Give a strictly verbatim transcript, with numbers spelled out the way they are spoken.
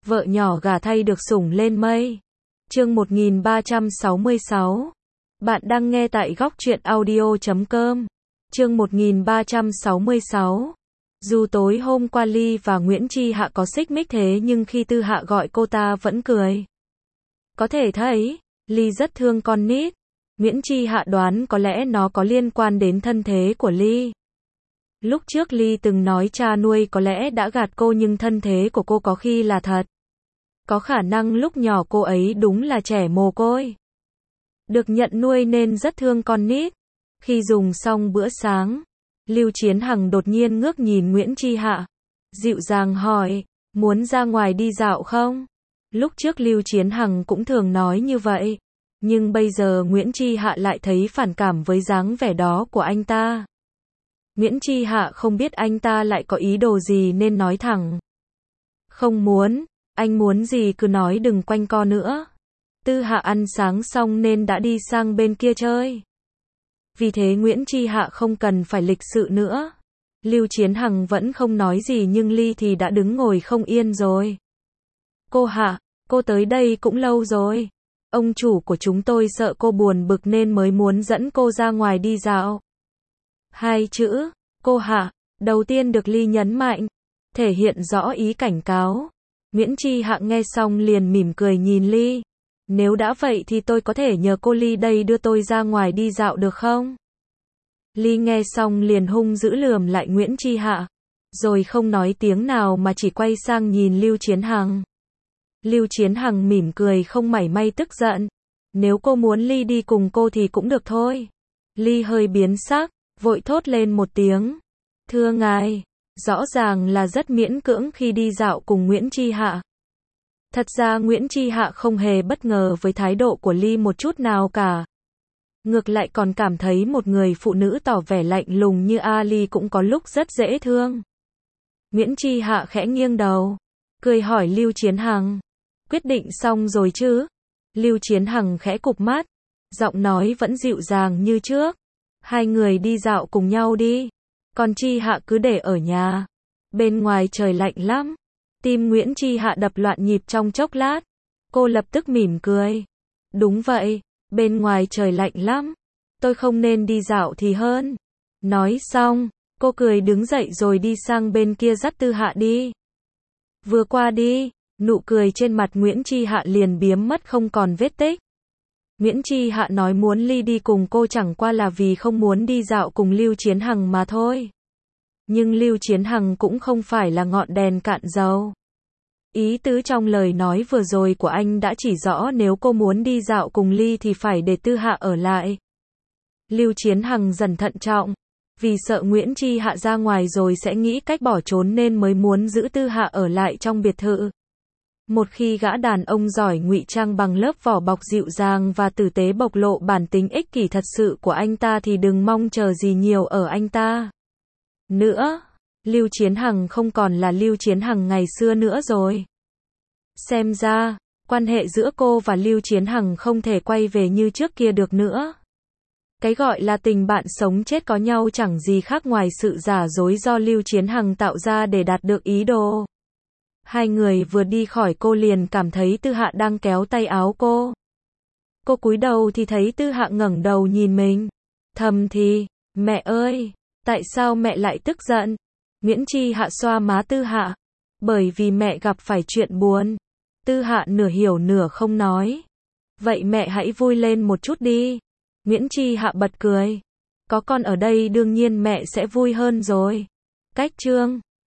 Vợ nhỏ gả thay được sủng lên mây. Chương một nghìn ba trăm sáu mươi sáu. Bạn đang nghe tại góc truyện audio chấm com. Chương một nghìn ba trăm sáu mươi sáu. Dù tối hôm qua Ly và Nguyễn Chi Hạ có xích mích thế nhưng khi Tư Hạ gọi cô ta vẫn cười. Có thể thấy, Ly rất thương con nít. Nguyễn Chi Hạ đoán có lẽ nó có liên quan đến thân thế của Ly. Lúc trước Ly từng nói cha nuôi có lẽ đã gạt cô nhưng thân thế của cô có khi là thật. Có khả năng lúc nhỏ cô ấy đúng là trẻ mồ côi. Được nhận nuôi nên rất thương con nít. Khi dùng xong bữa sáng, Lưu Chiến Hằng đột nhiên ngước nhìn Nguyễn Chi Hạ. Dịu dàng hỏi, muốn ra ngoài đi dạo không? Lúc trước Lưu Chiến Hằng cũng thường nói như vậy. Nhưng bây giờ Nguyễn Chi Hạ lại thấy phản cảm với dáng vẻ đó của anh ta. Nguyễn Chi Hạ không biết anh ta lại có ý đồ gì nên nói thẳng. Không muốn, anh muốn gì cứ nói đừng quanh co nữa. Tư Hạ ăn sáng xong nên đã đi sang bên kia chơi. Vì thế Nguyễn Chi Hạ không cần phải lịch sự nữa. Lưu Chiến Hằng vẫn không nói gì nhưng Ly thì đã đứng ngồi không yên rồi. Cô Hạ, cô tới đây cũng lâu rồi. Ông chủ của chúng tôi sợ cô buồn bực nên mới muốn dẫn cô ra ngoài đi dạo. Hai chữ, cô Hạ, đầu tiên được Ly nhấn mạnh, thể hiện rõ ý cảnh cáo. Nguyễn Chi Hạ nghe xong liền mỉm cười nhìn Ly. Nếu đã vậy thì tôi có thể nhờ cô Ly đây đưa tôi ra ngoài đi dạo được không? Ly nghe xong liền hung dữ lườm lại Nguyễn Chi Hạ. Rồi không nói tiếng nào mà chỉ quay sang nhìn Lưu Chiến Hằng. Lưu Chiến Hằng mỉm cười không mảy may tức giận. Nếu cô muốn Ly đi cùng cô thì cũng được thôi. Ly hơi biến sắc, vội thốt lên một tiếng. Thưa ngài, rõ ràng là rất miễn cưỡng khi đi dạo cùng Nguyễn Chi Hạ. Thật ra Nguyễn Chi Hạ không hề bất ngờ với thái độ của Ly một chút nào cả. Ngược lại còn cảm thấy một người phụ nữ tỏ vẻ lạnh lùng như A Ly cũng có lúc rất dễ thương. Nguyễn Chi Hạ khẽ nghiêng đầu, cười hỏi Lưu Chiến Hằng. Quyết định xong rồi chứ? Lưu Chiến Hằng khẽ cụp mắt, giọng nói vẫn dịu dàng như trước. Hai người đi dạo cùng nhau đi. Còn Chi Hạ cứ để ở nhà. Bên ngoài trời lạnh lắm. Tim Nguyễn Chi Hạ đập loạn nhịp trong chốc lát. Cô lập tức mỉm cười. Đúng vậy, bên ngoài trời lạnh lắm. Tôi không nên đi dạo thì hơn. Nói xong, cô cười đứng dậy rồi đi sang bên kia dắt Tư Hạ đi. Vừa qua đi, nụ cười trên mặt Nguyễn Chi Hạ liền biến mất không còn vết tích. Nguyễn Chi Hạ nói muốn Ly đi cùng cô chẳng qua là vì không muốn đi dạo cùng Lưu Chiến Hằng mà thôi. Nhưng Lưu Chiến Hằng cũng không phải là ngọn đèn cạn dầu. Ý tứ trong lời nói vừa rồi của anh đã chỉ rõ nếu cô muốn đi dạo cùng Ly thì phải để Tư Hạ ở lại. Lưu Chiến Hằng dần thận trọng. Vì sợ Nguyễn Chi Hạ ra ngoài rồi sẽ nghĩ cách bỏ trốn nên mới muốn giữ Tư Hạ ở lại trong biệt thự. Một khi gã đàn ông giỏi ngụy trang bằng lớp vỏ bọc dịu dàng và tử tế bộc lộ bản tính ích kỷ thật sự của anh ta thì đừng mong chờ gì nhiều ở anh ta. Nữa, Lưu Chiến Hằng không còn là Lưu Chiến Hằng ngày xưa nữa rồi. Xem ra, quan hệ giữa cô và Lưu Chiến Hằng không thể quay về như trước kia được nữa. Cái gọi là tình bạn sống chết có nhau chẳng gì khác ngoài sự giả dối do Lưu Chiến Hằng tạo ra để đạt được ý đồ. Hai người vừa đi khỏi cô liền cảm thấy Tư Hạ đang kéo tay áo cô. Cô cúi đầu thì thấy Tư Hạ ngẩng đầu nhìn mình. Thầm thì, mẹ ơi, tại sao mẹ lại tức giận? Nguyễn Chi Hạ xoa má Tư Hạ. Bởi vì mẹ gặp phải chuyện buồn. Tư Hạ nửa hiểu nửa không nói. Vậy mẹ hãy vui lên một chút đi. Nguyễn Chi Hạ bật cười. Có con ở đây đương nhiên mẹ sẽ vui hơn rồi. Cách chương